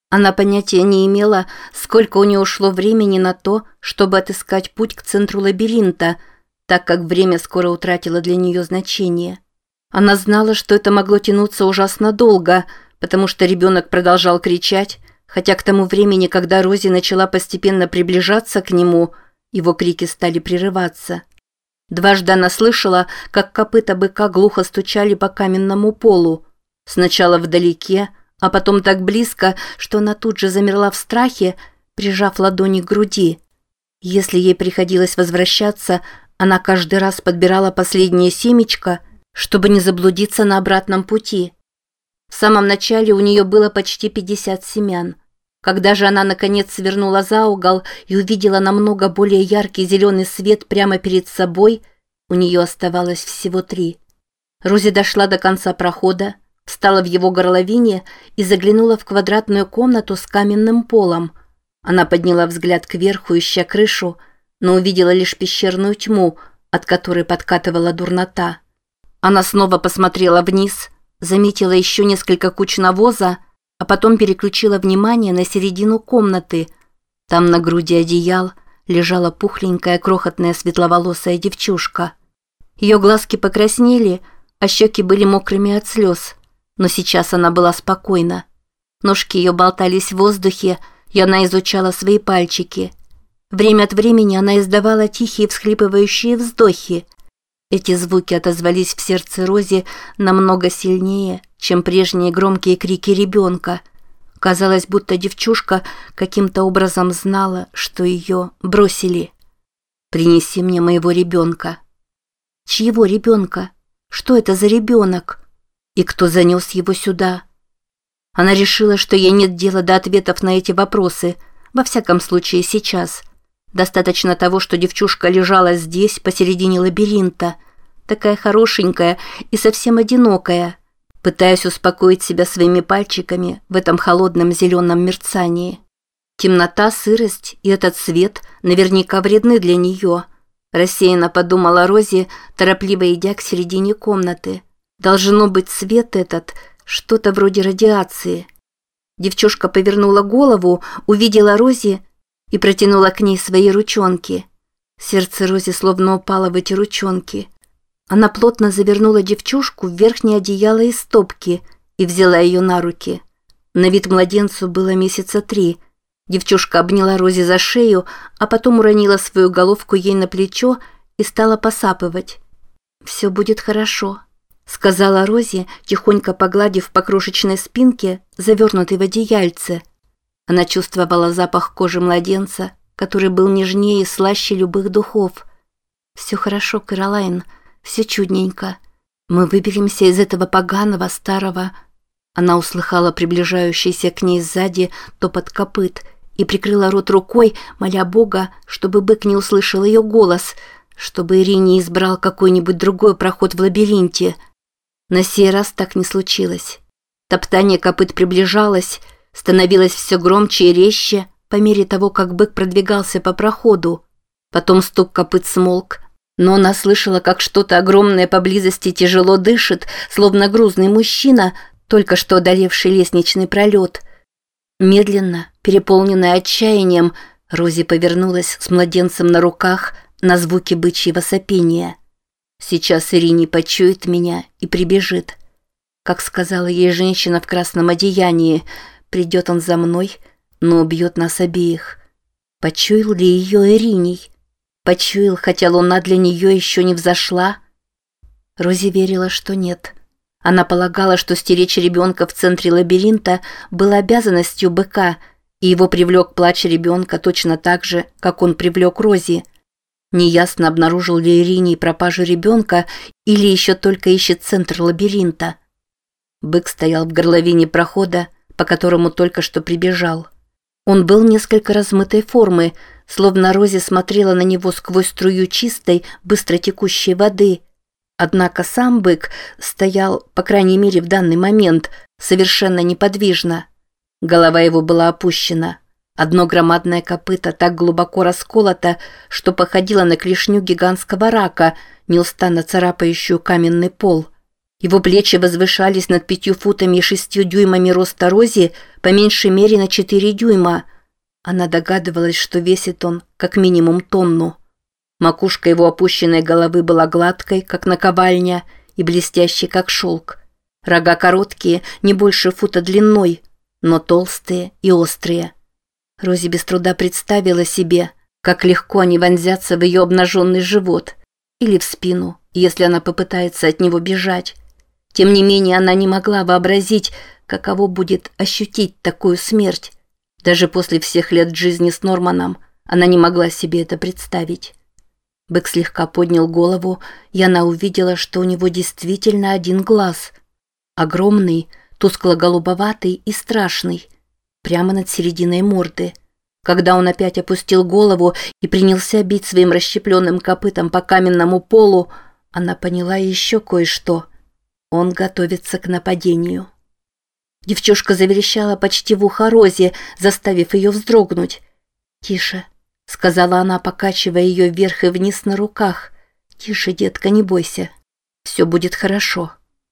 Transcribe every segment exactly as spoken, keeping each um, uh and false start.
Она понятия не имела, сколько у нее ушло времени на то, чтобы отыскать путь к центру лабиринта, так как время скоро утратило для нее значение. Она знала, что это могло тянуться ужасно долго, потому что ребенок продолжал кричать, хотя к тому времени, когда Рози начала постепенно приближаться к нему, его крики стали прерываться. Дважды она слышала, как копыта быка глухо стучали по каменному полу. Сначала вдалеке, а потом так близко, что она тут же замерла в страхе, прижав ладони к груди. Если ей приходилось возвращаться, она каждый раз подбирала последнее семечко, чтобы не заблудиться на обратном пути. В самом начале у нее было почти пятьдесят семян. Когда же она наконец свернула за угол и увидела намного более яркий зеленый свет прямо перед собой, у нее оставалось всего три. Рози дошла до конца прохода, встала в его горловине и заглянула в квадратную комнату с каменным полом. Она подняла взгляд кверху, ища крышу, но увидела лишь пещерную тьму, от которой подкатывала дурнота. Она снова посмотрела вниз, заметила еще несколько куч навоза, а потом переключила внимание на середину комнаты. Там на груди одеял лежала пухленькая крохотная светловолосая девчушка. Ее глазки покраснели, а щеки были мокрыми от слез, но сейчас она была спокойна. Ножки ее болтались в воздухе, и она изучала свои пальчики. Время от времени она издавала тихие всхлипывающие вздохи. Эти звуки отозвались в сердце Рози намного сильнее, чем прежние громкие крики ребенка. Казалось, будто девчушка каким-то образом знала, что ее бросили. «Принеси мне моего ребенка». Чьего ребенка? Что это за ребенок? И кто занес его сюда? Она решила, что ей нет дела до ответов на эти вопросы, во всяком случае сейчас. Достаточно того, что девчушка лежала здесь, посередине лабиринта, такая хорошенькая и совсем одинокая, пытаясь успокоить себя своими пальчиками в этом холодном зеленом мерцании. Темнота, сырость и этот свет наверняка вредны для нее. Рассеянно подумала Рози, торопливо идя к середине комнаты. Должно быть, свет этот что-то вроде радиации. Девчушка повернула голову, увидела Рози и протянула к ней свои ручонки. Сердце Рози словно упало в эти ручонки. Она плотно завернула девчушку в верхнее одеяло из стопки и взяла ее на руки. На вид младенцу было месяца три. Девчушка обняла Рози за шею, а потом уронила свою головку ей на плечо и стала посапывать. «Все будет хорошо», — сказала Рози, тихонько погладив по крошечной спинке, завернутой в одеяльце. Она чувствовала запах кожи младенца, который был нежнее и слаще любых духов. «Все хорошо, Кэролайн, все чудненько. Мы выберемся из этого поганого старого...» Она услыхала приближающийся к ней сзади топот копыт и прикрыла рот рукой, моля Бога, чтобы бык не услышал ее голос, чтобы Ирине избрал какой-нибудь другой проход в лабиринте. На сей раз так не случилось. Топтание копыт приближалось, становилось все громче и резче по мере того, как бык продвигался по проходу. Потом стук копыт смолк, но она слышала, как что-то огромное поблизости тяжело дышит, словно грузный мужчина, только что одолевший лестничный пролет. Медленно, переполненная отчаянием, Рози повернулась с младенцем на руках на звуки бычьего сопения. «Сейчас Ирине почует меня и прибежит. Как сказала ей женщина в красном одеянии, придет он за мной, но убьет нас обеих». Почуял ли ее Ириней? Почуял, хотя луна для нее еще не взошла? Рози верила, что нет. Она полагала, что стеречь ребенка в центре лабиринта было обязанностью быка, и его привлек плач ребенка точно так же, как он привлек Рози. Неясно, обнаружил ли Ириней пропажу ребенка или еще только ищет центр лабиринта. Бык стоял в горловине прохода, по которому только что прибежал. Он был несколько размытой формы, словно Рози смотрела на него сквозь струю чистой, быстро текущей воды. Однако сам бык стоял, по крайней мере в данный момент, совершенно неподвижно. Голова его была опущена. Одно громадное копыто так глубоко расколото, что походило на клешню гигантского рака, неустанно царапающую каменный пол. Его плечи возвышались над пятью футами и шестью дюймами роста Рози, по меньшей мере на четыре дюйма. Она догадывалась, что весит он как минимум тонну. Макушка его опущенной головы была гладкой, как наковальня, и блестящей, как шелк. Рога короткие, не больше фута длиной, но толстые и острые. Рози без труда представила себе, как легко они вонзятся в ее обнаженный живот или в спину, если она попытается от него бежать. Тем не менее, она не могла вообразить, каково будет ощутить такую смерть. Даже после всех лет жизни с Норманом она не могла себе это представить. Бэк слегка поднял голову, и она увидела, что у него действительно один глаз. Огромный, тускло-голубоватый и страшный, прямо над серединой морды. Когда он опять опустил голову и принялся бить своим расщепленным копытом по каменному полу, она поняла еще кое-что. Он готовится к нападению. Девчушка заверещала почти в ухо Розе, заставив ее вздрогнуть. «Тише», — сказала она, покачивая ее вверх и вниз на руках. «Тише, детка, не бойся. Все будет хорошо».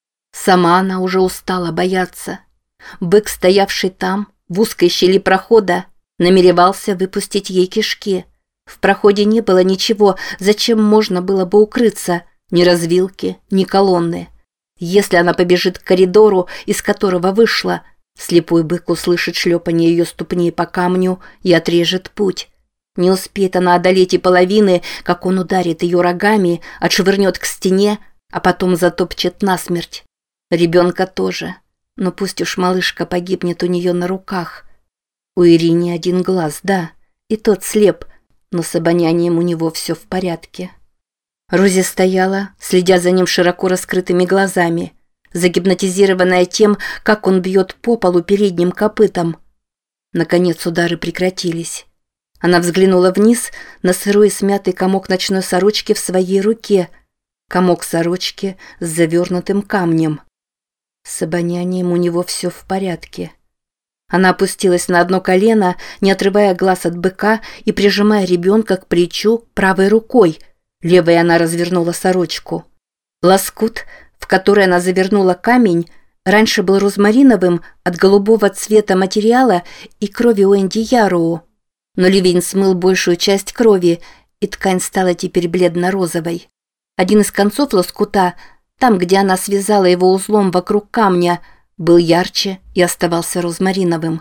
Сама она уже устала бояться. Бык, стоявший там, в узкой щели прохода, намеревался выпустить ей кишки. В проходе не было ничего, зачем можно было бы укрыться, ни развилки, ни колонны. Если она побежит к коридору, из которого вышла, слепой бык услышит шлепанье ее ступней по камню и отрежет путь. Не успеет она одолеть и половины, как он ударит ее рогами, отшвырнет к стене, а потом затопчет насмерть. Ребенка тоже, но пусть уж малышка погибнет у нее на руках. У Ирини один глаз, да, и тот слеп, но с обонянием у него все в порядке. Рози стояла, следя за ним широко раскрытыми глазами, загипнотизированная тем, как он бьет по полу передним копытом. Наконец удары прекратились. Она взглянула вниз на сырой и смятый комок ночной сорочки в своей руке, комок сорочки с завернутым камнем. С обонянием у него все в порядке. Она опустилась на одно колено, не отрывая глаз от быка и прижимая ребенка к плечу правой рукой. Левой она развернула сорочку. Лоскут, в который она завернула камень, раньше был розмариновым от голубого цвета материала и крови Уэнди Яроу. Но ливень смыл большую часть крови, и ткань стала теперь бледно-розовой. Один из концов лоскута, там, где она связала его узлом вокруг камня, был ярче и оставался розмариновым.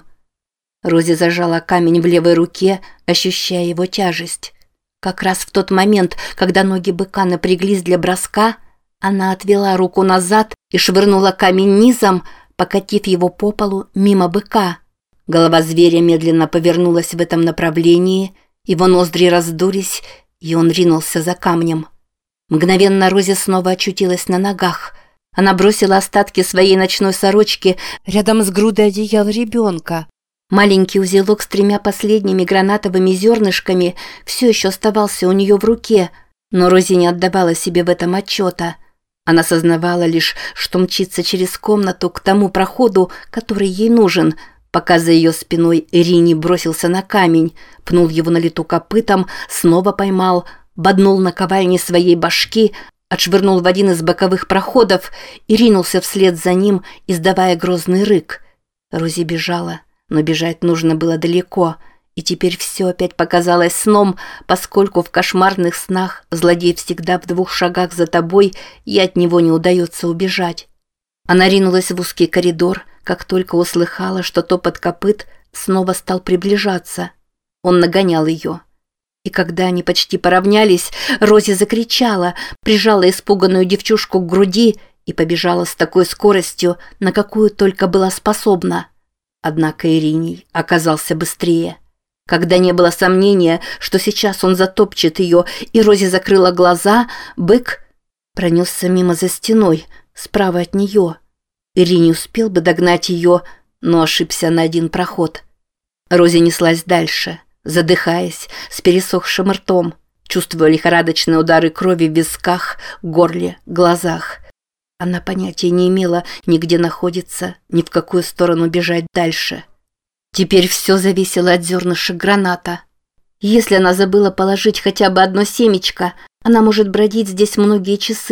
Рози зажала камень в левой руке, ощущая его тяжесть. Как раз в тот момент, когда ноги быка напряглись для броска, она отвела руку назад и швырнула камень низом, покатив его по полу мимо быка. Голова зверя медленно повернулась в этом направлении, его ноздри раздулись, и он ринулся за камнем. Мгновенно Рози снова очутилась на ногах. Она бросила остатки своей ночной сорочки рядом с грудой одеяла ребенка. Маленький узелок с тремя последними гранатовыми зернышками все еще оставался у нее в руке, но Рози не отдавала себе в этом отчета. Она сознавала лишь, что мчится через комнату к тому проходу, который ей нужен, пока за ее спиной Ирини бросился на камень, пнул его на лету копытом, снова поймал, боднул наковальней своей башки, отшвырнул в один из боковых проходов и ринулся вслед за ним, издавая грозный рык. Рози бежала, но бежать нужно было далеко, и теперь все опять показалось сном, поскольку в кошмарных снах злодей всегда в двух шагах за тобой, и от него не удается убежать. Она ринулась в узкий коридор, как только услыхала, что топот копыт снова стал приближаться. Он нагонял ее. И когда они почти поравнялись, Рози закричала, прижала испуганную девчушку к груди и побежала с такой скоростью, на какую только была способна. Однако Ириней оказался быстрее. Когда не было сомнения, что сейчас он затопчет ее, и Рози закрыла глаза, бык пронесся мимо за стеной, справа от нее. Ирини успел бы догнать ее, но ошибся на один проход. Рози неслась дальше, задыхаясь, с пересохшим ртом, чувствуя лихорадочные удары крови в висках, горле, глазах. Она понятия не имела ни где находится, ни в какую сторону бежать дальше. Теперь все зависело от зернышек граната. Если она забыла положить хотя бы одно семечко, она может бродить здесь многие часы,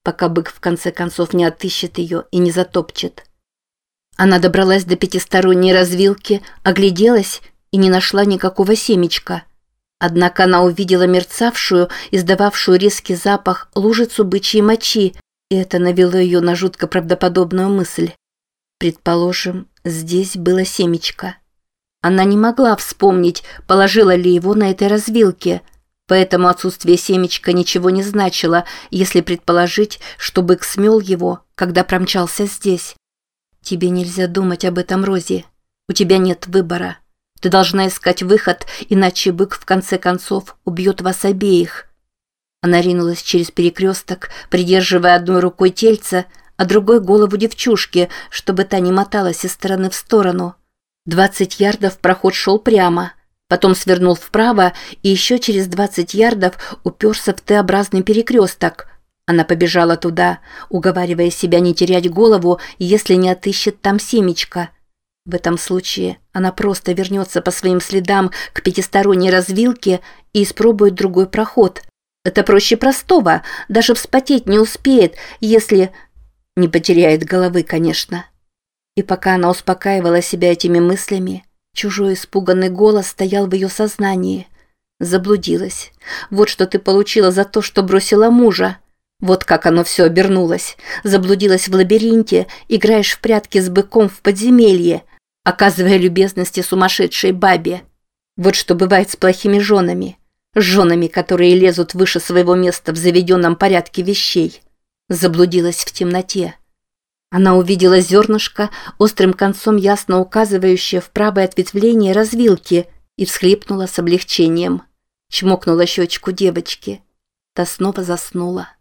пока бык в конце концов не отыщет ее и не затопчет. Она добралась до пятисторонней развилки, огляделась и не нашла никакого семечка. Однако она увидела мерцавшую, издававшую резкий запах лужицу бычьей мочи, и это навело ее на жутко правдоподобную мысль. Предположим, здесь было семечко. Она не могла вспомнить, положила ли его на этой развилке, поэтому отсутствие семечка ничего не значило, если предположить, что бык смел его, когда промчался здесь. Тебе нельзя думать об этом, Рози. У тебя нет выбора. Ты должна искать выход, иначе бык в конце концов убьет вас обеих. Она ринулась через перекресток, придерживая одной рукой тельце, а другой голову девчушки, чтобы та не моталась из стороны в сторону. Двадцать ярдов проход шел прямо, потом свернул вправо и еще через двадцать ярдов уперся в Т-образный перекресток. Она побежала туда, уговаривая себя не терять голову, если не отыщет там семечко. В этом случае она просто вернется по своим следам к пятисторонней развилке и испробует другой проход. Это проще простого, даже вспотеть не успеет, если... Не потеряет головы, конечно. И пока она успокаивала себя этими мыслями, чужой испуганный голос стоял в ее сознании. Заблудилась. Вот что ты получила за то, что бросила мужа. Вот как оно все обернулось. Заблудилась в лабиринте, играешь в прятки с быком в подземелье, оказывая любезности сумасшедшей бабе. Вот что бывает с плохими женами. С женами, которые лезут выше своего места в заведенном порядке вещей. Заблудилась в темноте. Она увидела зернышко, острым концом ясно указывающее в правое ответвление развилки, и всхлипнула с облегчением. Чмокнула щечку девочки. Та снова заснула.